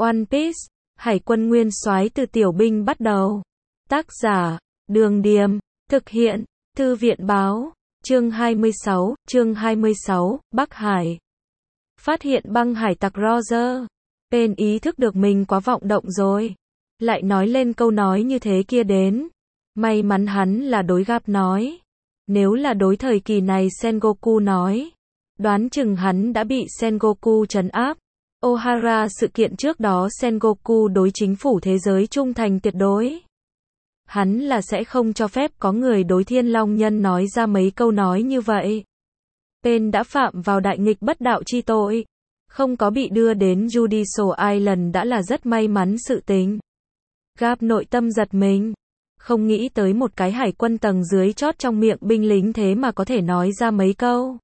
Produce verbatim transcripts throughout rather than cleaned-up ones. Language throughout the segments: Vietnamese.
One Piece, Hải quân nguyên soái từ tiểu binh bắt đầu. Tác giả, Đường Điềm, thực hiện, Thư viện báo, chương hai mươi sáu, chương hai mươi sáu, Bắc Hải. Phát hiện băng hải tặc Roger. Pain ý thức được mình quá vọng động rồi. Lại nói lên câu nói như thế kia đến. May mắn hắn là đối Garp nói. Nếu là đối thời kỳ này Sengoku nói. Đoán chừng hắn đã bị Sengoku trấn áp. Ohara sự kiện trước đó Sengoku đối chính phủ thế giới trung thành tuyệt đối. Hắn là sẽ không cho phép có người đối Thiên Long Nhân nói ra mấy câu nói như vậy. Pain đã phạm vào đại nghịch bất đạo chi tội. Không có bị đưa đến Judicial Island đã là rất may mắn sự tình. Garp nội tâm giật mình. Không nghĩ tới một cái hải quân tầng dưới chót trong miệng binh lính thế mà có thể nói ra mấy câu.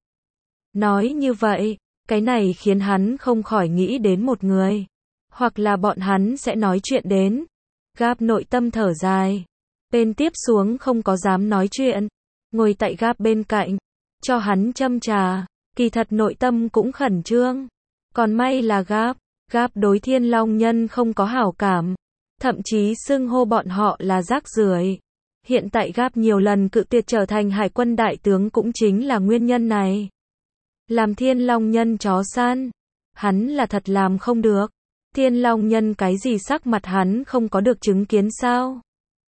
Nói như vậy, cái này khiến hắn không khỏi nghĩ đến một người. Hoặc là bọn hắn sẽ nói chuyện đến. Garp nội tâm thở dài. Pain tiếp xuống không có dám nói chuyện. Ngồi tại Garp bên cạnh. Cho hắn châm trà. Kỳ thật nội tâm cũng khẩn trương. Còn may là Garp. Garp đối Thiên Long Nhân không có hảo cảm. Thậm chí xưng hô bọn họ là rác rưởi. Hiện tại Garp nhiều lần cự tuyệt trở thành hải quân đại tướng cũng chính là nguyên nhân này. Làm Thiên Long Nhân chó săn. Hắn là thật làm không được. Thiên Long Nhân cái gì sắc mặt hắn không có được chứng kiến sao?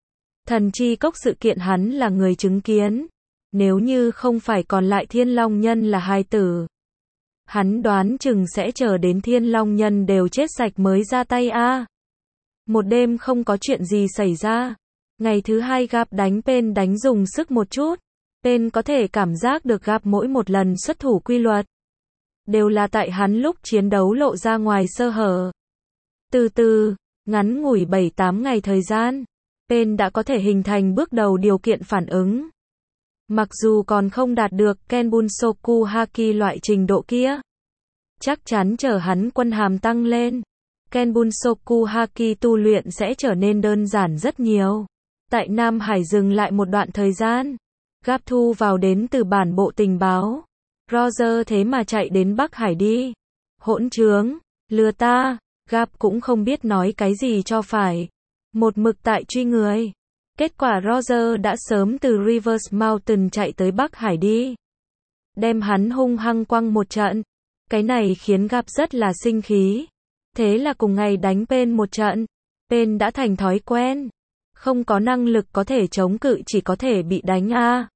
Thần chi cốc sự kiện hắn là người chứng kiến. Nếu như không phải còn lại Thiên Long Nhân là hài tử. Hắn đoán chừng sẽ chờ đến Thiên Long Nhân đều chết sạch mới ra tay a. À. Một đêm không có chuyện gì xảy ra. Ngày thứ hai Garp đánh Pain đánh dùng sức một chút. Pain có thể cảm giác được Garp mỗi một lần xuất thủ quy luật. Đều là tại hắn lúc chiến đấu lộ ra ngoài sơ hở. Từ từ, ngắn ngủi bảy tám ngày thời gian. Pain đã có thể hình thành bước đầu điều kiện phản ứng. Mặc dù còn không đạt được Kenbunsoku Haki loại trình độ kia. Chắc chắn chờ hắn quân hàm tăng lên. Kenbunsoku Haki tu luyện sẽ trở nên đơn giản rất nhiều. Tại Nam Hải dừng lại một đoạn thời gian. Garp thu vào đến từ bản bộ tình báo. Roger thế mà chạy đến Bắc Hải đi. Hỗn trướng, lừa ta. Garp cũng không biết nói cái gì cho phải. Một mực tại truy người. Kết quả Roger đã sớm từ Rivers Mountain chạy tới Bắc Hải đi. Đem hắn hung hăng quăng một trận. Cái này khiến Garp rất là sinh khí. Thế là cùng ngày đánh Pain một trận. Pain đã thành thói quen. Không có năng lực có thể chống cự chỉ có thể bị đánh a. À.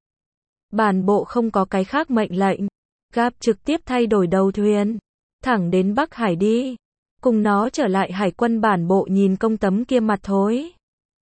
Bản bộ không có cái khác mệnh lệnh. Garp trực tiếp thay đổi đầu thuyền. Thẳng đến Bắc Hải đi. Cùng nó trở lại hải quân bản bộ nhìn công tấm kia mặt thối.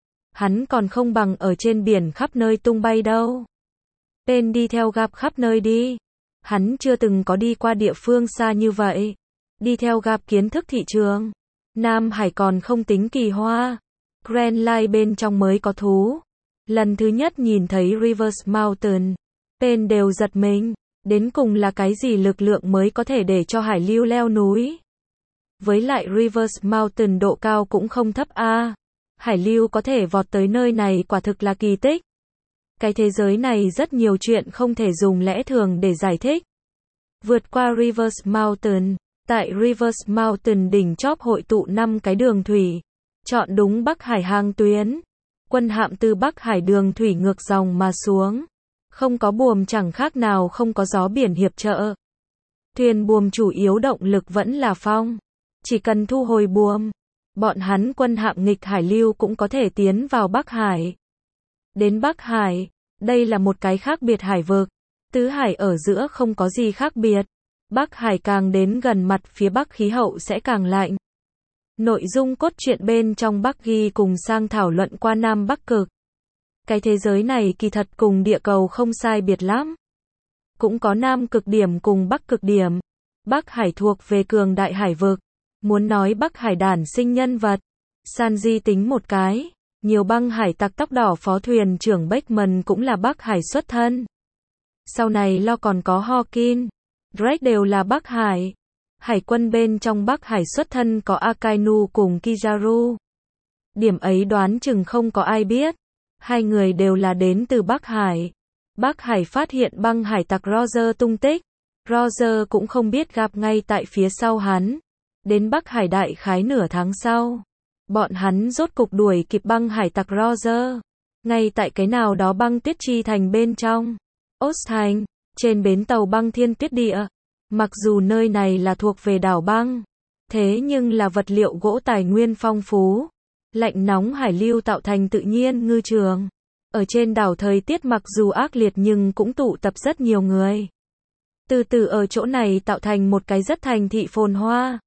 Hắn còn không bằng ở trên biển khắp nơi tung bay đâu. Pain đi theo Garp khắp nơi đi. Hắn chưa từng có đi qua địa phương xa như vậy. Đi theo Garp kiến thức thị trường. Nam Hải còn không tính kỳ hoa. Grand Line bên trong mới có thú. Lần thứ nhất nhìn thấy Rivers Mountain. Pain đều giật mình. Đến cùng là cái gì lực lượng mới có thể để cho hải lưu leo núi. Với lại Rivers Mountain độ cao cũng không thấp a. À. Hải lưu có thể vọt tới nơi này quả thực là kỳ tích. Cái thế giới này rất nhiều chuyện không thể dùng lẽ thường để giải thích. Vượt qua Rivers Mountain. Tại Rivers Mountain đỉnh chóp hội tụ năm cái đường thủy. Chọn đúng Bắc Hải hàng tuyến. Quân hạm từ Bắc Hải đường thủy ngược dòng mà xuống. Không có buồm chẳng khác nào không có gió biển hiệp trợ. Thuyền buồm chủ yếu động lực vẫn là phong. Chỉ cần thu hồi buồm. Bọn hắn quân hạm nghịch hải lưu cũng có thể tiến vào Bắc Hải. Đến Bắc Hải, đây là một cái khác biệt hải vực. Tứ hải ở giữa không có gì khác biệt. Bắc Hải càng đến gần mặt phía Bắc khí hậu sẽ càng lạnh. Nội dung cốt truyện bên trong Bắc ghi cùng sang thảo luận qua Nam Bắc cực. Cái thế giới này kỳ thật cùng địa cầu không sai biệt lắm. Cũng có Nam cực điểm cùng Bắc cực điểm. Bắc Hải thuộc về cường đại hải vực. Muốn nói Bắc Hải đản sinh nhân vật. Sanji tính một cái. Nhiều băng hải tặc tóc đỏ phó thuyền trưởng Beckman cũng là Bắc Hải xuất thân. Sau này lo còn có Hawkin. Drake đều là Bắc Hải. Hải quân bên trong Bắc Hải xuất thân có Akainu cùng Kizaru. Điểm ấy đoán chừng không có ai biết. Hai người đều là đến từ Bắc Hải. Bắc Hải phát hiện băng hải tặc Roger tung tích. Roger cũng không biết Garp ngay tại phía sau hắn. Đến Bắc Hải đại khái nửa tháng sau, bọn hắn rốt cục đuổi kịp băng hải tặc Roger. Ngay tại cái nào đó băng tuyết chi thành bên trong Ostthành, trên bến tàu băng thiên tuyết địa. Mặc dù nơi này là thuộc về đảo băng, thế nhưng là vật liệu gỗ tài nguyên phong phú, lạnh nóng hải lưu tạo thành tự nhiên ngư trường. Ở trên đảo thời tiết mặc dù ác liệt nhưng cũng tụ tập rất nhiều người. Từ từ ở chỗ này tạo thành một cái rất thành thị phồn hoa.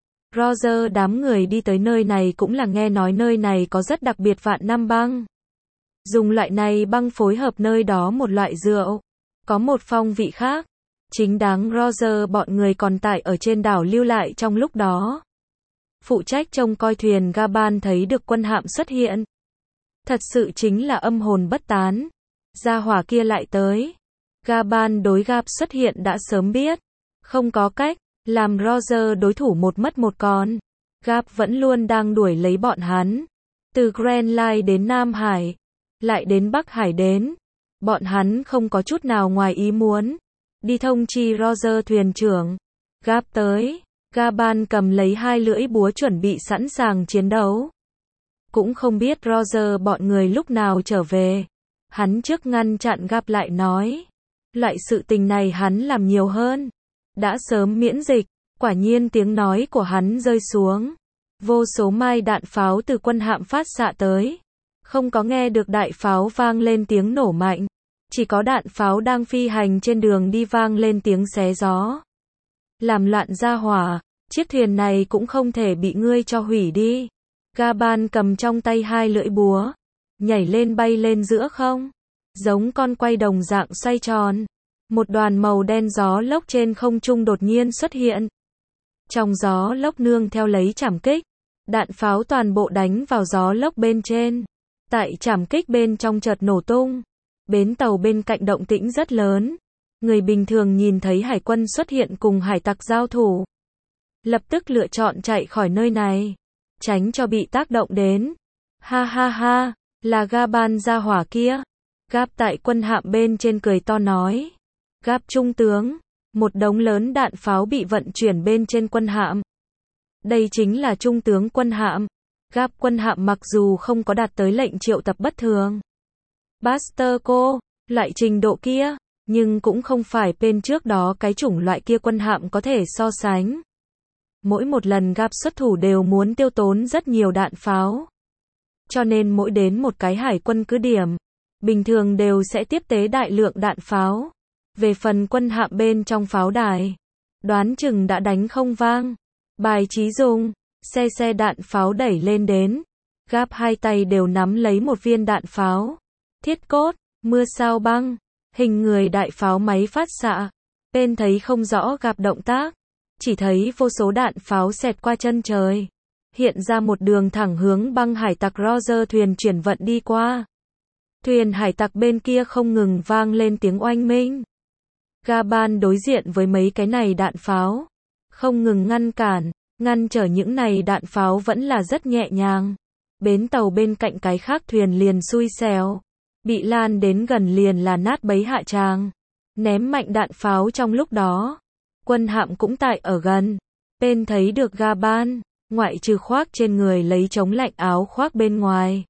Roger đám người đi tới nơi này cũng là nghe nói nơi này có rất đặc biệt vạn năm băng. Dùng loại này băng phối hợp nơi đó một loại rượu, có một phong vị khác. Chính đáng Roger bọn người còn tại ở trên đảo lưu lại trong lúc đó. Phụ trách trông coi thuyền Gaban thấy được quân hạm xuất hiện. Thật sự chính là âm hồn bất tán. Gia hỏa kia lại tới. Gaban đối Gap xuất hiện đã sớm biết. Không có cách, làm Roger đối thủ một mất một còn. Gap vẫn luôn đang đuổi lấy bọn hắn. Từ Grand Line đến Nam Hải, lại đến Bắc Hải đến. Bọn hắn không có chút nào ngoài ý muốn. Đi thông chi Roger thuyền trưởng. Gap tới. Gaban cầm lấy hai lưỡi búa chuẩn bị sẵn sàng chiến đấu. Cũng không biết Roger bọn người lúc nào trở về. Hắn trước ngăn chặn Gap lại nói. Loại sự tình này hắn làm nhiều hơn. Đã sớm miễn dịch. Quả nhiên tiếng nói của hắn rơi xuống. Vô số mai đạn pháo từ quân hạm phát xạ tới. Không có nghe được đại pháo vang lên tiếng nổ mạnh. Chỉ có đạn pháo đang phi hành trên đường đi vang lên tiếng xé gió. Làm loạn ra hỏa, chiếc thuyền này cũng không thể bị ngươi cho hủy đi. Gaban cầm trong tay hai lưỡi búa, nhảy lên bay lên giữa không. Giống con quay đồng dạng xoay tròn. Một đoàn màu đen gió lốc trên không trung đột nhiên xuất hiện. Trong gió lốc nương theo lấy trảm kích. Đạn pháo toàn bộ đánh vào gió lốc bên trên. Tại trảm kích bên trong chợt nổ tung. Bến tàu bên cạnh động tĩnh rất lớn. Người bình thường nhìn thấy hải quân xuất hiện cùng hải tặc giao thủ. Lập tức lựa chọn chạy khỏi nơi này. Tránh cho bị tác động đến. Ha ha ha, là Gaban gia hỏa kia. Gap tại quân hạm bên trên cười to nói. Gap trung tướng. Một đống lớn đạn pháo bị vận chuyển bên trên quân hạm. Đây chính là trung tướng quân hạm. Gap quân hạm mặc dù không có đạt tới lệnh triệu tập bất thường. Buster cô, loại trình độ kia, nhưng cũng không phải bên trước đó cái chủng loại kia quân hạm có thể so sánh. Mỗi một lần Gap xuất thủ đều muốn tiêu tốn rất nhiều đạn pháo. Cho nên mỗi đến một cái hải quân cứ điểm, bình thường đều sẽ tiếp tế đại lượng đạn pháo. Về phần quân hạm bên trong pháo đài, đoán chừng đã đánh không vang. Bài trí dùng, xe xe đạn pháo đẩy lên đến. Gap hai tay đều nắm lấy một viên đạn pháo. Thiết cốt, mưa sao băng, hình người đại pháo máy phát xạ. Bên thấy không rõ Gap động tác, chỉ thấy vô số đạn pháo xẹt qua chân trời. Hiện ra một đường thẳng hướng băng hải tặc Roger thuyền chuyển vận đi qua. Thuyền hải tặc bên kia không ngừng vang lên tiếng oanh minh. Gaban đối diện với mấy cái này đạn pháo, không ngừng ngăn cản, ngăn trở những này đạn pháo vẫn là rất nhẹ nhàng. Bến tàu bên cạnh cái khác thuyền liền xui xẻo, bị lan đến gần liền là nát bấy hạ tràng. Ném mạnh đạn pháo trong lúc đó, quân hạm cũng tại ở gần. Bên thấy được Gaban, ngoại trừ khoác trên người lấy chống lạnh áo khoác bên ngoài.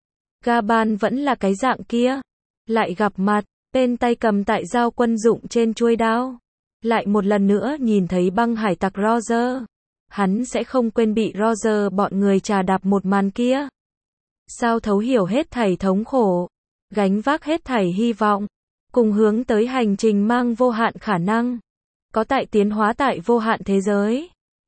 Gaban vẫn là cái dạng kia, lại gặp mặt. Bên tay cầm tại dao quân dụng trên chuôi đao. Lại một lần nữa nhìn thấy băng hải tặc Roger. Hắn sẽ không quên bị Roger bọn người trà đạp một màn kia. Sao thấu hiểu hết thảy thống khổ. Gánh vác hết thảy hy vọng. Cùng hướng tới hành trình mang vô hạn khả năng. Có tại tiến hóa tại vô hạn thế giới.